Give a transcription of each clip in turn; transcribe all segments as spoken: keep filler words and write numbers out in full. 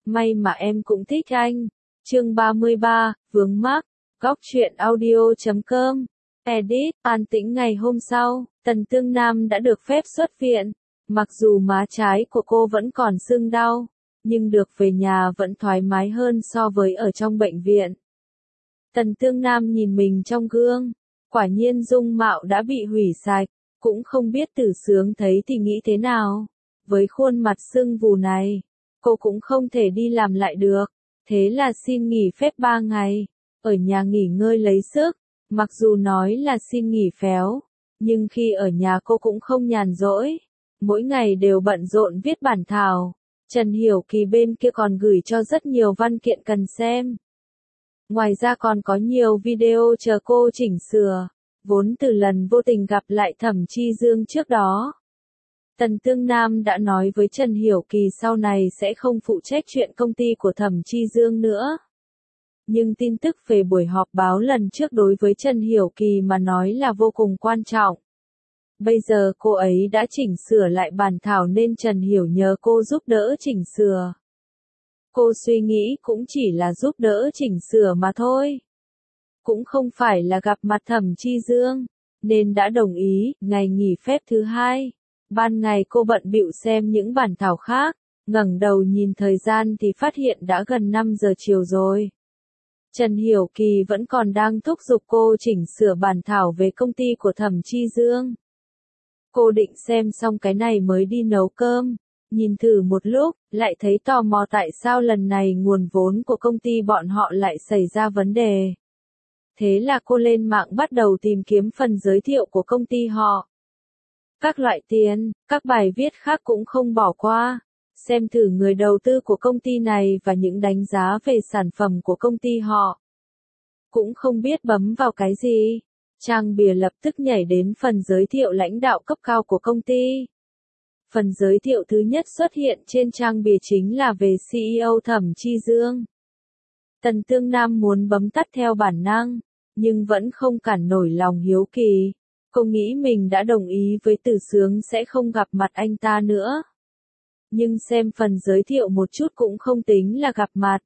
may mà em cũng thích anh. Chương ba mươi ba, vướng mắc, góc truyện audio chấm com, edit, an tĩnh ngày hôm sau, Tần Tương Nam đã được phép xuất viện. Mặc dù má trái của cô vẫn còn sưng đau, nhưng được về nhà vẫn thoải mái hơn so với ở trong bệnh viện. Tần Tương Nam nhìn mình trong gương, quả nhiên dung mạo đã bị hủy sạch, cũng không biết Tử Sướng thấy thì nghĩ thế nào. Với khuôn mặt sưng vù này, cô cũng không thể đi làm lại được, thế là xin nghỉ phép ba ngày, ở nhà nghỉ ngơi lấy sức. Mặc dù nói là xin nghỉ phéo, nhưng khi ở nhà cô cũng không nhàn rỗi, mỗi ngày đều bận rộn viết bản thảo. Trần Hiểu Kỳ bên kia còn gửi cho rất nhiều văn kiện cần xem. Ngoài ra còn có nhiều video chờ cô chỉnh sửa, vốn từ lần vô tình gặp lại Thẩm Chi Dương trước đó. Tần Tương Nam đã nói với Trần Hiểu Kỳ sau này sẽ không phụ trách chuyện công ty của Thẩm Chi Dương nữa. Nhưng tin tức về buổi họp báo lần trước đối với Trần Hiểu Kỳ mà nói là vô cùng quan trọng. Bây giờ cô ấy đã chỉnh sửa lại bản thảo nên Trần Hiểu nhờ cô giúp đỡ chỉnh sửa. Cô suy nghĩ cũng chỉ là giúp đỡ chỉnh sửa mà thôi. Cũng không phải là gặp mặt Thẩm Chi Dương, nên đã đồng ý. Ngày nghỉ phép thứ hai, ban ngày cô bận bịu xem những bản thảo khác, ngẩng đầu nhìn thời gian thì phát hiện đã gần năm giờ chiều rồi. Trần Hiểu Kỳ vẫn còn đang thúc giục cô chỉnh sửa bản thảo về công ty của Thẩm Chi Dương. Cô định xem xong cái này mới đi nấu cơm, nhìn thử một lúc, lại thấy tò mò tại sao lần này nguồn vốn của công ty bọn họ lại xảy ra vấn đề. Thế là cô lên mạng bắt đầu tìm kiếm phần giới thiệu của công ty họ. Các loại tiền, các bài viết khác cũng không bỏ qua. Xem thử người đầu tư của công ty này và những đánh giá về sản phẩm của công ty họ. Cũng không biết bấm vào cái gì. Trang bìa lập tức nhảy đến phần giới thiệu lãnh đạo cấp cao của công ty. Phần giới thiệu thứ nhất xuất hiện trên trang bìa chính là về xê e ô Thẩm Chi Dương. Tần Tương Nam muốn bấm tắt theo bản năng, nhưng vẫn không cản nổi lòng hiếu kỳ. Cô nghĩ mình đã đồng ý với Tử Sướng sẽ không gặp mặt anh ta nữa. Nhưng xem phần giới thiệu một chút cũng không tính là gặp mặt.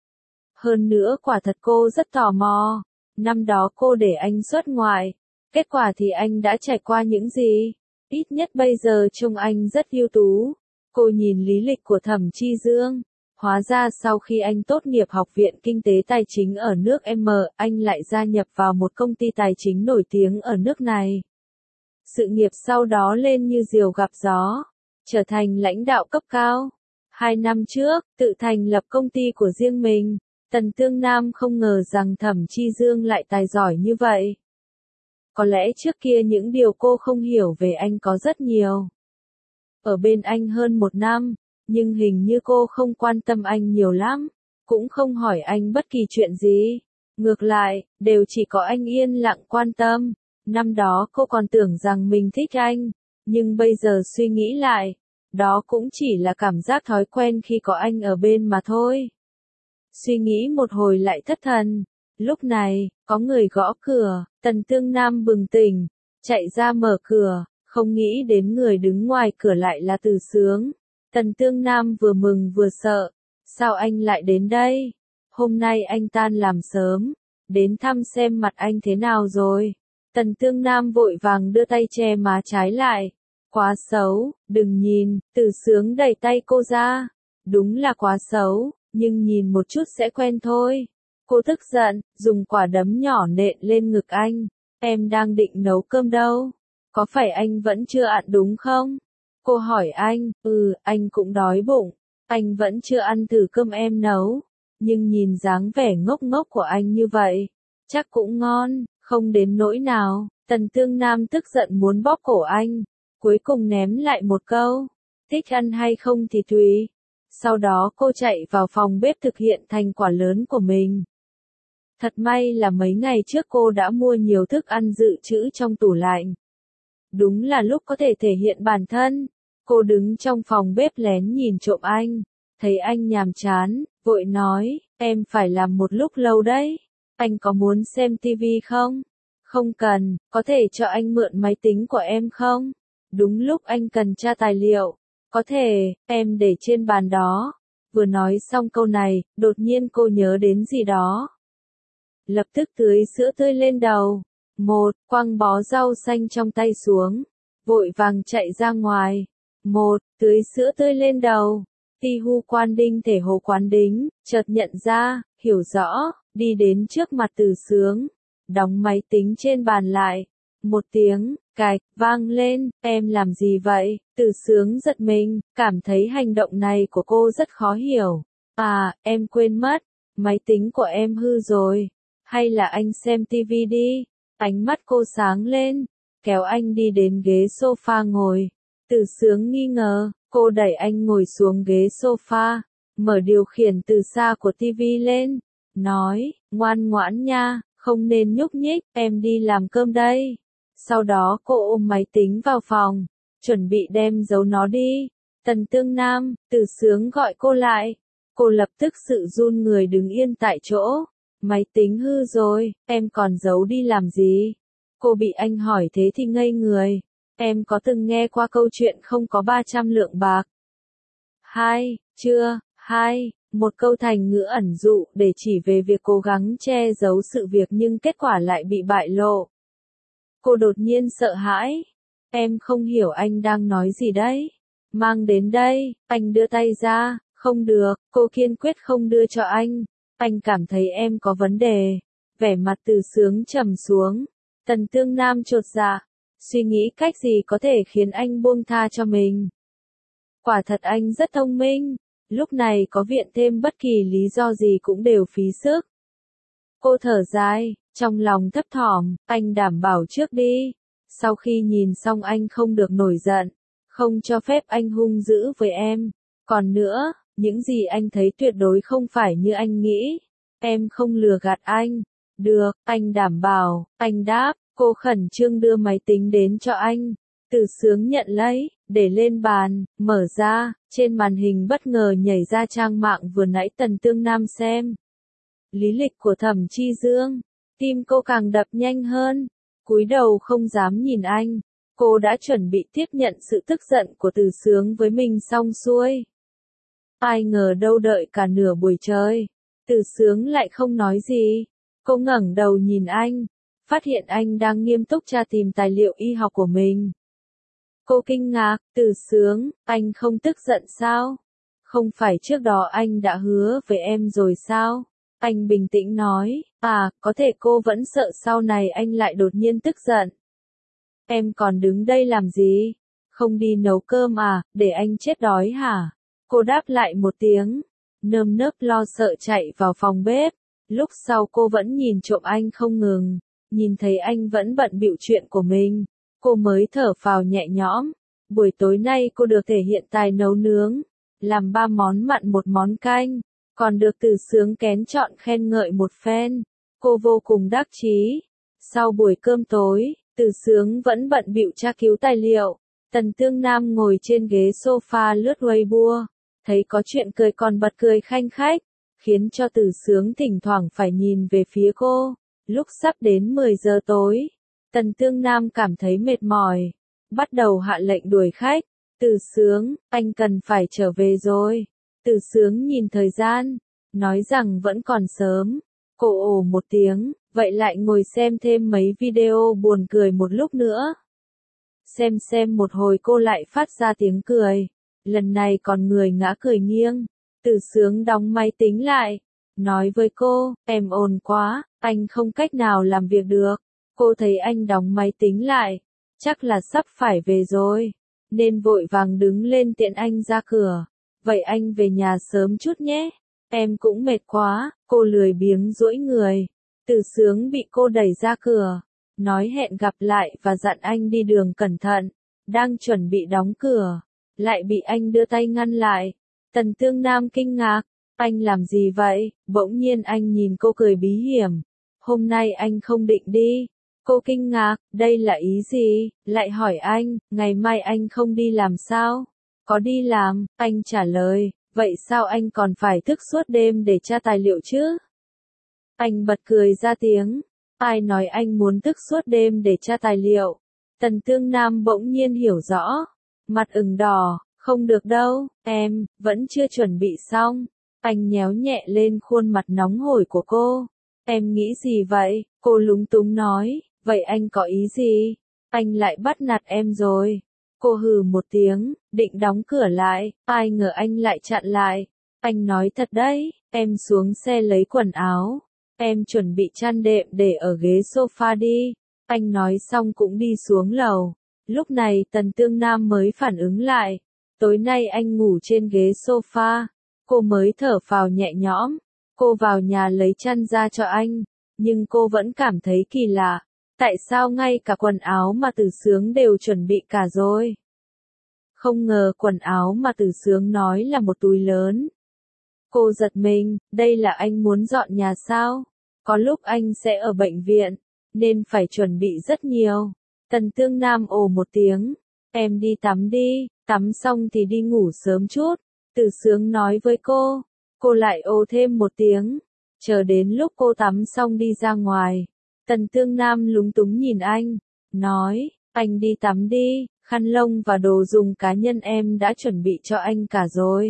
Hơn nữa quả thật cô rất tò mò. Năm đó cô để anh xuất ngoại. Kết quả thì anh đã trải qua những gì? Ít nhất bây giờ trông anh rất ưu tú. Cô nhìn lý lịch của Thẩm Chi Dương. Hóa ra sau khi anh tốt nghiệp Học viện Kinh tế Tài chính ở nước M, anh lại gia nhập vào một công ty tài chính nổi tiếng ở nước này. Sự nghiệp sau đó lên như diều gặp gió, trở thành lãnh đạo cấp cao. Hai năm trước, tự thành lập công ty của riêng mình. Tần Tương Nam không ngờ rằng Thẩm Chi Dương lại tài giỏi như vậy. Có lẽ trước kia những điều cô không hiểu về anh có rất nhiều. Ở bên anh hơn một năm, nhưng hình như cô không quan tâm anh nhiều lắm, cũng không hỏi anh bất kỳ chuyện gì. Ngược lại, đều chỉ có anh yên lặng quan tâm. Năm đó cô còn tưởng rằng mình thích anh, nhưng bây giờ suy nghĩ lại, đó cũng chỉ là cảm giác thói quen khi có anh ở bên mà thôi. Suy nghĩ một hồi lại thất thần. Lúc này, có người gõ cửa, Tần Tương Nam bừng tỉnh, chạy ra mở cửa, không nghĩ đến người đứng ngoài cửa lại là Tử Sướng. Tần Tương Nam vừa mừng vừa sợ, sao anh lại đến đây? Hôm nay anh tan làm sớm, đến thăm xem mặt anh thế nào rồi. Tần Tương Nam vội vàng đưa tay che má trái lại. Quá xấu, đừng nhìn. Tử Sướng đẩy tay cô ra. Đúng là quá xấu, nhưng nhìn một chút sẽ quen thôi. Cô tức giận, dùng quả đấm nhỏ nện lên ngực anh. Em đang định nấu cơm đâu? Có phải anh vẫn chưa ăn đúng không? Cô hỏi anh. Ừ, anh cũng đói bụng. Anh vẫn chưa ăn thử cơm em nấu. Nhưng nhìn dáng vẻ ngốc ngốc của anh như vậy, chắc cũng ngon, không đến nỗi nào. Tần Tương Nam tức giận muốn bóp cổ anh. Cuối cùng ném lại một câu. Thích ăn hay không thì tùy. Sau đó cô chạy vào phòng bếp thực hiện thành quả lớn của mình. Thật may là mấy ngày trước cô đã mua nhiều thức ăn dự trữ trong tủ lạnh. Đúng là lúc có thể thể hiện bản thân. Cô đứng trong phòng bếp lén nhìn trộm anh. Thấy anh nhàm chán, vội nói, em phải làm một lúc lâu đấy. Anh có muốn xem tivi không? Không cần, có thể cho anh mượn máy tính của em không? Đúng lúc anh cần tra tài liệu. Có thể, em để trên bàn đó. Vừa nói xong câu này, đột nhiên cô nhớ đến gì đó. Lập tức tưới sữa tươi lên đầu. Một, quăng bó rau xanh trong tay xuống. Vội vàng chạy ra ngoài. Một, tưới sữa tươi lên đầu. Ti hu quan đinh thể hồ quán đính, chợt nhận ra, hiểu rõ, đi đến trước mặt Từ Sướng. Đóng máy tính trên bàn lại. Một tiếng, cạch, vang lên, em làm gì vậy? Từ Sướng giật mình, cảm thấy hành động này của cô rất khó hiểu. À, em quên mất, máy tính của em hư rồi. Hay là anh xem tivi đi. Ánh mắt cô sáng lên, kéo anh đi đến ghế sofa ngồi. Từ Sướng nghi ngờ, cô đẩy anh ngồi xuống ghế sofa, mở điều khiển từ xa của tivi lên, nói, ngoan ngoãn nha, không nên nhúc nhích, em đi làm cơm đây. Sau đó cô ôm máy tính vào phòng, chuẩn bị đem giấu nó đi. Tần Tương Nam, Từ Sướng gọi cô lại. Cô lập tức sự run người đứng yên tại chỗ. Máy tính hư rồi, em còn giấu đi làm gì? Cô bị anh hỏi thế thì ngây người. Em có từng nghe qua câu chuyện không có ba trăm lượng bạc? Hai, chưa, hai, một câu thành ngữ ẩn dụ để chỉ về việc cố gắng che giấu sự việc nhưng kết quả lại bị bại lộ. Cô đột nhiên sợ hãi. Em không hiểu anh đang nói gì đấy. Mang đến đây, anh đưa tay ra, không được, cô kiên quyết không đưa cho anh. Anh cảm thấy em có vấn đề. Vẻ mặt Từ Sướng trầm xuống. Tần Tương Nam chột dạ, suy nghĩ cách gì có thể khiến anh buông tha cho mình. Quả thật anh rất thông minh, lúc này có viện thêm bất kỳ lý do gì cũng đều phí sức. Cô thở dài, trong lòng thấp thỏm, anh đảm bảo trước đi. Sau khi nhìn xong anh không được nổi giận, không cho phép anh hung dữ với em. Còn nữa, những gì anh thấy tuyệt đối không phải như anh nghĩ. Em không lừa gạt anh. Được, anh đảm bảo, anh đáp. Cô khẩn trương đưa máy tính đến cho anh. Từ Sướng nhận lấy, để lên bàn, mở ra, trên màn hình bất ngờ nhảy ra trang mạng vừa nãy Tần Tương Nam xem. Lý lịch của Thẩm Chi Dương. Tim cô càng đập nhanh hơn. Cúi đầu không dám nhìn anh. Cô đã chuẩn bị tiếp nhận sự tức giận của Từ Sướng với mình xong xuôi. Ai ngờ đâu đợi cả nửa buổi trời. Từ Sướng lại không nói gì. Cô ngẩng đầu nhìn anh. Phát hiện anh đang nghiêm túc tra tìm tài liệu y học của mình. Cô kinh ngạc, Từ Sướng, anh không tức giận sao? Không phải trước đó anh đã hứa với em rồi sao? Anh bình tĩnh nói, à, có thể cô vẫn sợ sau này anh lại đột nhiên tức giận. Em còn đứng đây làm gì? Không đi nấu cơm à, để anh chết đói hả? Cô đáp lại một tiếng, nơm nớp lo sợ chạy vào phòng bếp. Lúc sau cô vẫn nhìn trộm anh không ngừng. Nhìn thấy anh vẫn bận bịu chuyện của mình, cô mới thở phào nhẹ nhõm. Buổi tối nay cô được thể hiện tài nấu nướng, làm ba món mặn một món canh, còn được Từ Sướng kén chọn khen ngợi một phen. Cô vô cùng đắc chí. Sau buổi cơm tối, Từ Sướng vẫn bận bịu tra cứu tài liệu. Tần Tương Nam ngồi trên ghế sofa lướt Weibo, thấy có chuyện cười còn bật cười khanh khách, khiến cho Từ Sướng thỉnh thoảng phải nhìn về phía cô. Lúc sắp đến mười giờ tối, Tần Tương Nam cảm thấy mệt mỏi, bắt đầu hạ lệnh đuổi khách. Từ Sướng, anh cần phải trở về rồi. Từ Sướng nhìn thời gian, nói rằng vẫn còn sớm. Cô ồ một tiếng, vậy lại ngồi xem thêm mấy video buồn cười một lúc nữa. Xem xem một hồi cô lại phát ra tiếng cười, lần này còn người ngã cười nghiêng. Từ Sướng đóng máy tính lại, nói với cô, em ồn quá, anh không cách nào làm việc được. Cô thấy anh đóng máy tính lại, chắc là sắp phải về rồi, nên vội vàng đứng lên tiện anh ra cửa. Vậy anh về nhà sớm chút nhé, em cũng mệt quá. Cô lười biếng duỗi người. Từ Sướng bị cô đẩy ra cửa, nói hẹn gặp lại và dặn anh đi đường cẩn thận. Đang chuẩn bị đóng cửa, lại bị anh đưa tay ngăn lại. Tần Tương Nam kinh ngạc, anh làm gì vậy? Bỗng nhiên anh nhìn cô cười bí hiểm. Hôm nay anh không định đi. Cô kinh ngạc, đây là ý gì? Lại hỏi anh, ngày mai anh không đi làm sao? Có đi làm, anh trả lời, vậy sao anh còn phải thức suốt đêm để tra tài liệu chứ? Anh bật cười ra tiếng, ai nói anh muốn thức suốt đêm để tra tài liệu? Tần Tương Nam bỗng nhiên hiểu rõ, mặt ửng đỏ, Không được đâu, em, vẫn chưa chuẩn bị xong. Anh nhéo nhẹ lên khuôn mặt nóng hổi của cô. Em nghĩ gì vậy? Cô lúng túng nói, vậy anh có ý gì? Anh lại bắt nạt em rồi. Cô hừ một tiếng, định đóng cửa lại, ai ngờ anh lại chặn lại. Anh nói thật đấy, em xuống xe lấy quần áo. Em chuẩn bị chăn đệm để ở ghế sofa đi. Anh nói xong cũng đi xuống lầu. Lúc này Tần Tương Nam mới phản ứng lại. Tối nay anh ngủ trên ghế sofa. Cô mới thở phào nhẹ nhõm. Cô vào nhà lấy chăn ra cho anh. Nhưng cô vẫn cảm thấy kỳ lạ. Tại sao ngay cả quần áo mà Từ Sướng đều chuẩn bị cả rồi? Không ngờ quần áo mà Từ Sướng nói là một túi lớn. Cô giật mình, đây là anh muốn dọn nhà sao? Có lúc anh sẽ ở bệnh viện, nên phải chuẩn bị rất nhiều. Tần Tương Nam ồ một tiếng, em đi tắm đi, tắm xong thì đi ngủ sớm chút. Từ Sướng nói với cô, cô lại ồ thêm một tiếng, chờ đến lúc cô tắm xong đi ra ngoài. Tần Tương Nam lúng túng nhìn anh, nói, anh đi tắm đi, khăn lông và đồ dùng cá nhân em đã chuẩn bị cho anh cả rồi.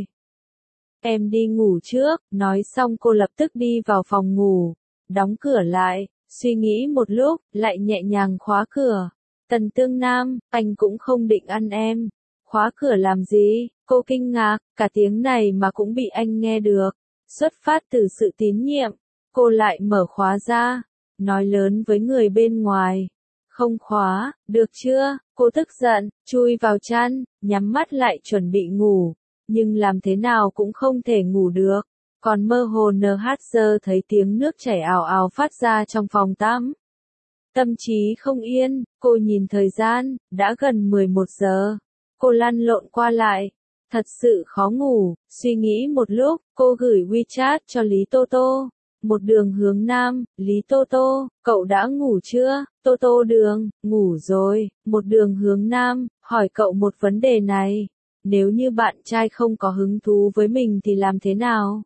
Em đi ngủ trước, nói xong cô lập tức đi vào phòng ngủ, đóng cửa lại, suy nghĩ một lúc, lại nhẹ nhàng khóa cửa. Tần Tương Nam, anh cũng không định ăn em. Khóa cửa làm gì? Cô kinh ngạc, cả tiếng này mà cũng bị anh nghe được. Xuất phát từ sự tín nhiệm, cô lại mở khóa ra, nói lớn với người bên ngoài. Không khóa, được chưa? Cô tức giận, chui vào chăn, nhắm mắt lại chuẩn bị ngủ. Nhưng làm thế nào cũng không thể ngủ được. Còn mơ hồ en hát giê thấy tiếng nước chảy ào ào phát ra trong phòng tắm. Tâm trí không yên, cô nhìn thời gian, đã gần mười một giờ. Cô lăn lộn qua lại, thật sự khó ngủ, suy nghĩ một lúc, cô gửi WeChat cho Lý Tô Tô. Một đường hướng Nam, Lý Tô Tô, cậu đã ngủ chưa? Tô Tô Đường, ngủ rồi. Một đường hướng Nam, hỏi cậu một vấn đề này. Nếu như bạn trai không có hứng thú với mình thì làm thế nào?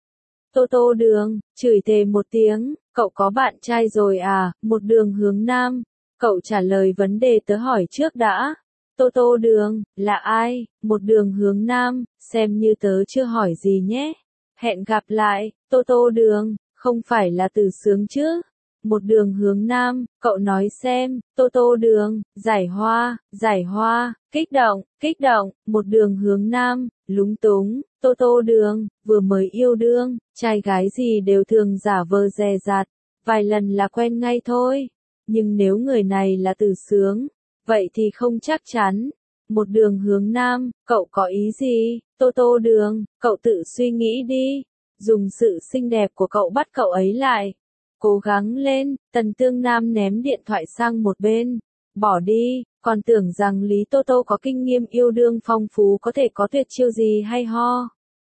Tô Tô Đường, chửi thề một tiếng, cậu có bạn trai rồi à? Một đường hướng Nam, cậu trả lời vấn đề tớ hỏi trước đã. Tô Tô Đường, là ai? Một đường hướng Nam, xem như tớ chưa hỏi gì nhé. Hẹn gặp lại, Tô Tô Đường, không phải là Từ Sướng chứ? Một đường hướng Nam, cậu nói xem, Tô Tô Đường, giải hoa, giải hoa, kích động, kích động, một đường hướng Nam, lúng túng, Tô Tô Đường, vừa mới yêu đương, trai gái gì đều thường giả vờ dè dặt, vài lần là quen ngay thôi. Nhưng nếu người này là Từ Sướng, vậy thì không chắc chắn. Một đường hướng Nam, cậu có ý gì? Tô Tô Đường, cậu tự suy nghĩ đi. Dùng sự xinh đẹp của cậu bắt cậu ấy lại. Cố gắng lên, Tần Tương Nam ném điện thoại sang một bên. Bỏ đi, còn tưởng rằng Lý Tô Tô có kinh nghiệm yêu đương phong phú có thể có tuyệt chiêu gì hay ho.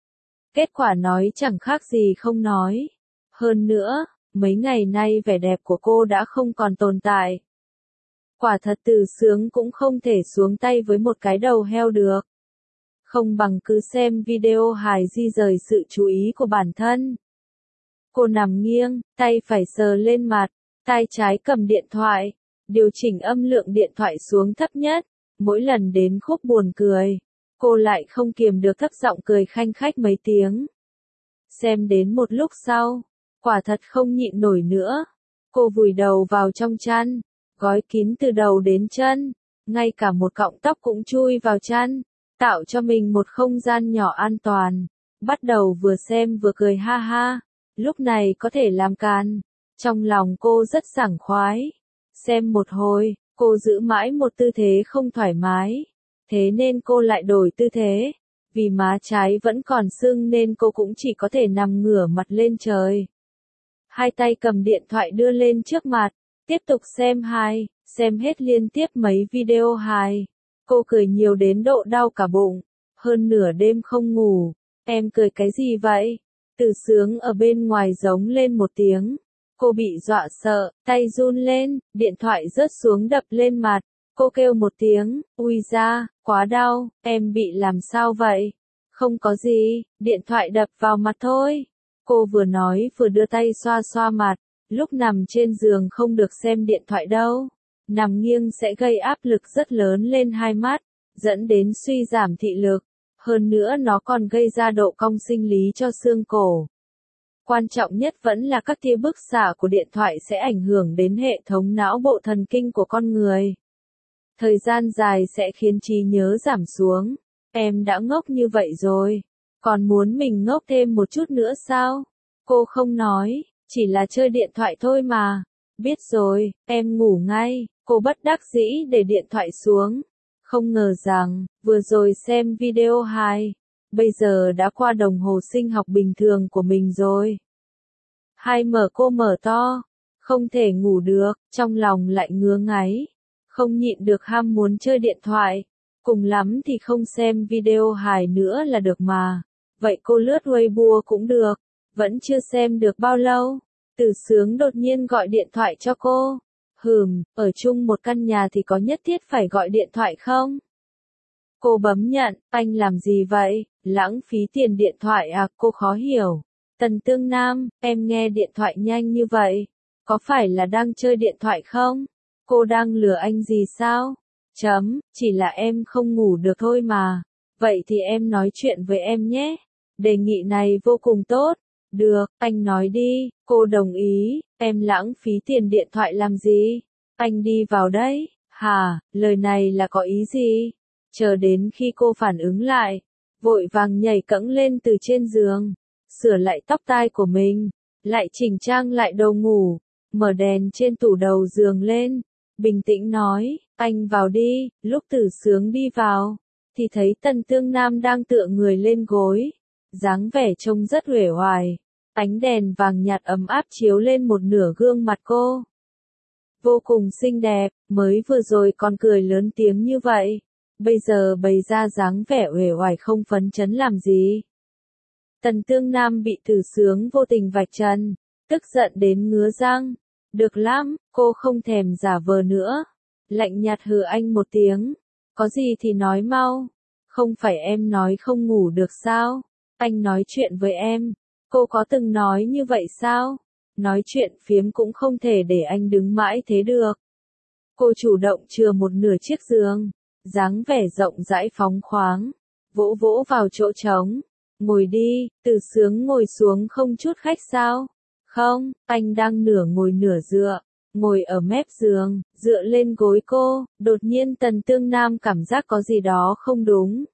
Kết quả nói chẳng khác gì không nói. Hơn nữa, mấy ngày nay vẻ đẹp của cô đã không còn tồn tại. Quả thật Từ Sướng cũng không thể xuống tay với một cái đầu heo được. Không bằng cứ xem video hài di rời sự chú ý của bản thân. Cô nằm nghiêng, tay phải sờ lên mặt, tay trái cầm điện thoại, điều chỉnh âm lượng điện thoại xuống thấp nhất. Mỗi lần đến khúc buồn cười, cô lại không kiềm được thấp giọng cười khanh khách mấy tiếng. Xem đến một lúc sau, quả thật không nhịn nổi nữa. Cô vùi đầu vào trong chăn, gói kín từ đầu đến chân, ngay cả một cọng tóc cũng chui vào chăn, tạo cho mình một không gian nhỏ an toàn. Bắt đầu vừa xem vừa cười ha ha. Lúc này có thể làm càn. Trong lòng cô rất sảng khoái. Xem một hồi, cô giữ mãi một tư thế không thoải mái. Thế nên cô lại đổi tư thế. Vì má trái vẫn còn sưng nên cô cũng chỉ có thể nằm ngửa mặt lên trời. Hai tay cầm điện thoại đưa lên trước mặt. Tiếp tục xem hài, xem hết liên tiếp mấy video hài. Cô cười nhiều đến độ đau cả bụng. Hơn nửa đêm không ngủ. Em cười cái gì vậy? Từ Sướng ở bên ngoài giống lên một tiếng. Cô bị dọa sợ, tay run lên, điện thoại rớt xuống đập lên mặt. Cô kêu một tiếng, ui da, quá đau, em bị làm sao vậy? Không có gì, điện thoại đập vào mặt thôi. Cô vừa nói vừa đưa tay xoa xoa mặt. Lúc nằm trên giường không được xem điện thoại đâu. Nằm nghiêng sẽ gây áp lực rất lớn lên hai mắt. dẫn đến suy giảm thị lực. Hơn nữa nó còn gây ra độ cong sinh lý cho xương cổ. Quan trọng nhất vẫn là các tia bức xạ của điện thoại sẽ ảnh hưởng đến hệ thống não bộ thần kinh của con người. Thời gian dài sẽ khiến trí nhớ giảm xuống. Em đã ngốc như vậy rồi. Còn muốn mình ngốc thêm một chút nữa sao? Cô không nói, chỉ là chơi điện thoại thôi mà. Biết rồi, em ngủ ngay. Cô bất đắc dĩ để điện thoại xuống. Không ngờ rằng, vừa rồi xem video hai, bây giờ đã qua đồng hồ sinh học bình thường của mình rồi. Hai mở cô mở to, không thể ngủ được, trong lòng lại ngứa ngáy. Không nhịn được ham muốn chơi điện thoại. Cùng lắm thì không xem video hài nữa là được mà. Vậy cô lướt Weibo cũng được. Vẫn chưa xem được bao lâu. Từ Sướng đột nhiên gọi điện thoại cho cô. Hừm, ở chung một căn nhà thì có nhất thiết phải gọi điện thoại không? Cô bấm nhận, anh làm gì vậy? Lãng phí tiền điện thoại à? Cô khó hiểu. Tần Tương Nam, em nghe điện thoại nhanh như vậy. Có phải là đang chơi điện thoại không? Cô đang lừa anh gì sao? Chấm, chỉ là em không ngủ được thôi mà. Vậy thì em nói chuyện với em nhé. Đề nghị này vô cùng tốt. Được, anh nói đi, cô đồng ý. Em lãng phí tiền điện thoại làm gì? Anh đi vào đấy. Hả, lời này là có ý gì? Chờ đến khi cô phản ứng lại, vội vàng nhảy cẫng lên từ trên giường, sửa lại tóc tai của mình, lại chỉnh trang lại đồ ngủ, mở đèn trên tủ đầu giường lên, bình tĩnh nói, anh vào đi. Lúc Từ Sướng đi vào, thì thấy Tần Tương Nam đang tựa người lên gối, dáng vẻ trông rất uể oải, ánh đèn vàng nhạt ấm áp chiếu lên một nửa gương mặt cô. Vô cùng xinh đẹp, mới vừa rồi còn cười lớn tiếng như vậy, bây giờ bày ra dáng vẻ uể oải không phấn chấn làm gì. Tần Tương Nam bị Từ Sướng vô tình vạch trần, tức giận đến ngứa răng. Được lắm, cô không thèm giả vờ nữa. Lạnh nhạt hừ anh một tiếng. Có gì thì nói mau. Không phải em nói không ngủ được sao? Anh nói chuyện với em. Cô có từng nói như vậy sao? Nói chuyện phiếm cũng không thể để anh đứng mãi thế được. Cô chủ động chừa một nửa chiếc giường, dáng vẻ rộng rãi phóng khoáng, vỗ vỗ vào chỗ trống. Ngồi đi. Từ Sướng ngồi xuống không chút khách sao? Không, anh đang nửa ngồi nửa dựa, ngồi ở mép giường, dựa lên gối cô. Đột nhiên Tần Tương Nam cảm giác có gì đó không đúng.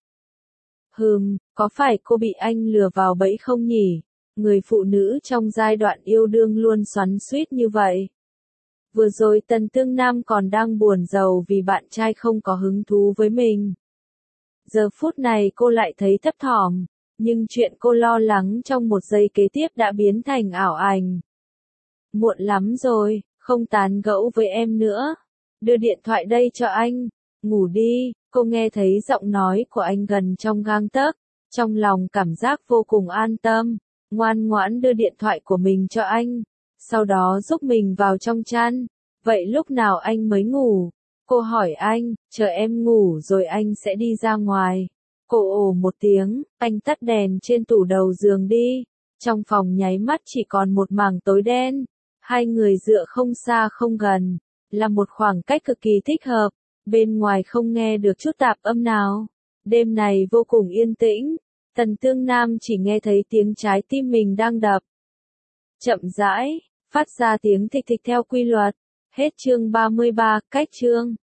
Hừm, có phải cô bị anh lừa vào bẫy không nhỉ? Người phụ nữ trong giai đoạn yêu đương luôn xoắn xuýt như vậy. Vừa rồi Tần Tương Nam còn đang buồn rầu vì bạn trai không có hứng thú với mình. Giờ phút này cô lại thấy thấp thỏm, nhưng chuyện cô lo lắng trong một giây kế tiếp đã biến thành ảo ảnh. Muộn lắm rồi, không tán gẫu với em nữa. Đưa điện thoại đây cho anh. Ngủ đi. Cô nghe thấy giọng nói của anh gần trong gang tấc, trong lòng cảm giác vô cùng an tâm, ngoan ngoãn đưa điện thoại của mình cho anh, sau đó giúp mình vào trong chăn. Vậy lúc nào anh mới ngủ? Cô hỏi anh, chờ em ngủ rồi anh sẽ đi ra ngoài. Cô ồ một tiếng, anh tắt đèn trên tủ đầu giường đi. Trong phòng nháy mắt chỉ còn một mảng tối đen. Hai người dựa không xa không gần, là một khoảng cách cực kỳ thích hợp. Bên ngoài không nghe được chút tạp âm nào. Đêm này vô cùng yên tĩnh. Tần Tương Nam chỉ nghe thấy tiếng trái tim mình đang đập chậm rãi, phát ra tiếng thịch thịch theo quy luật. Hết chương ba mươi ba, cách chương.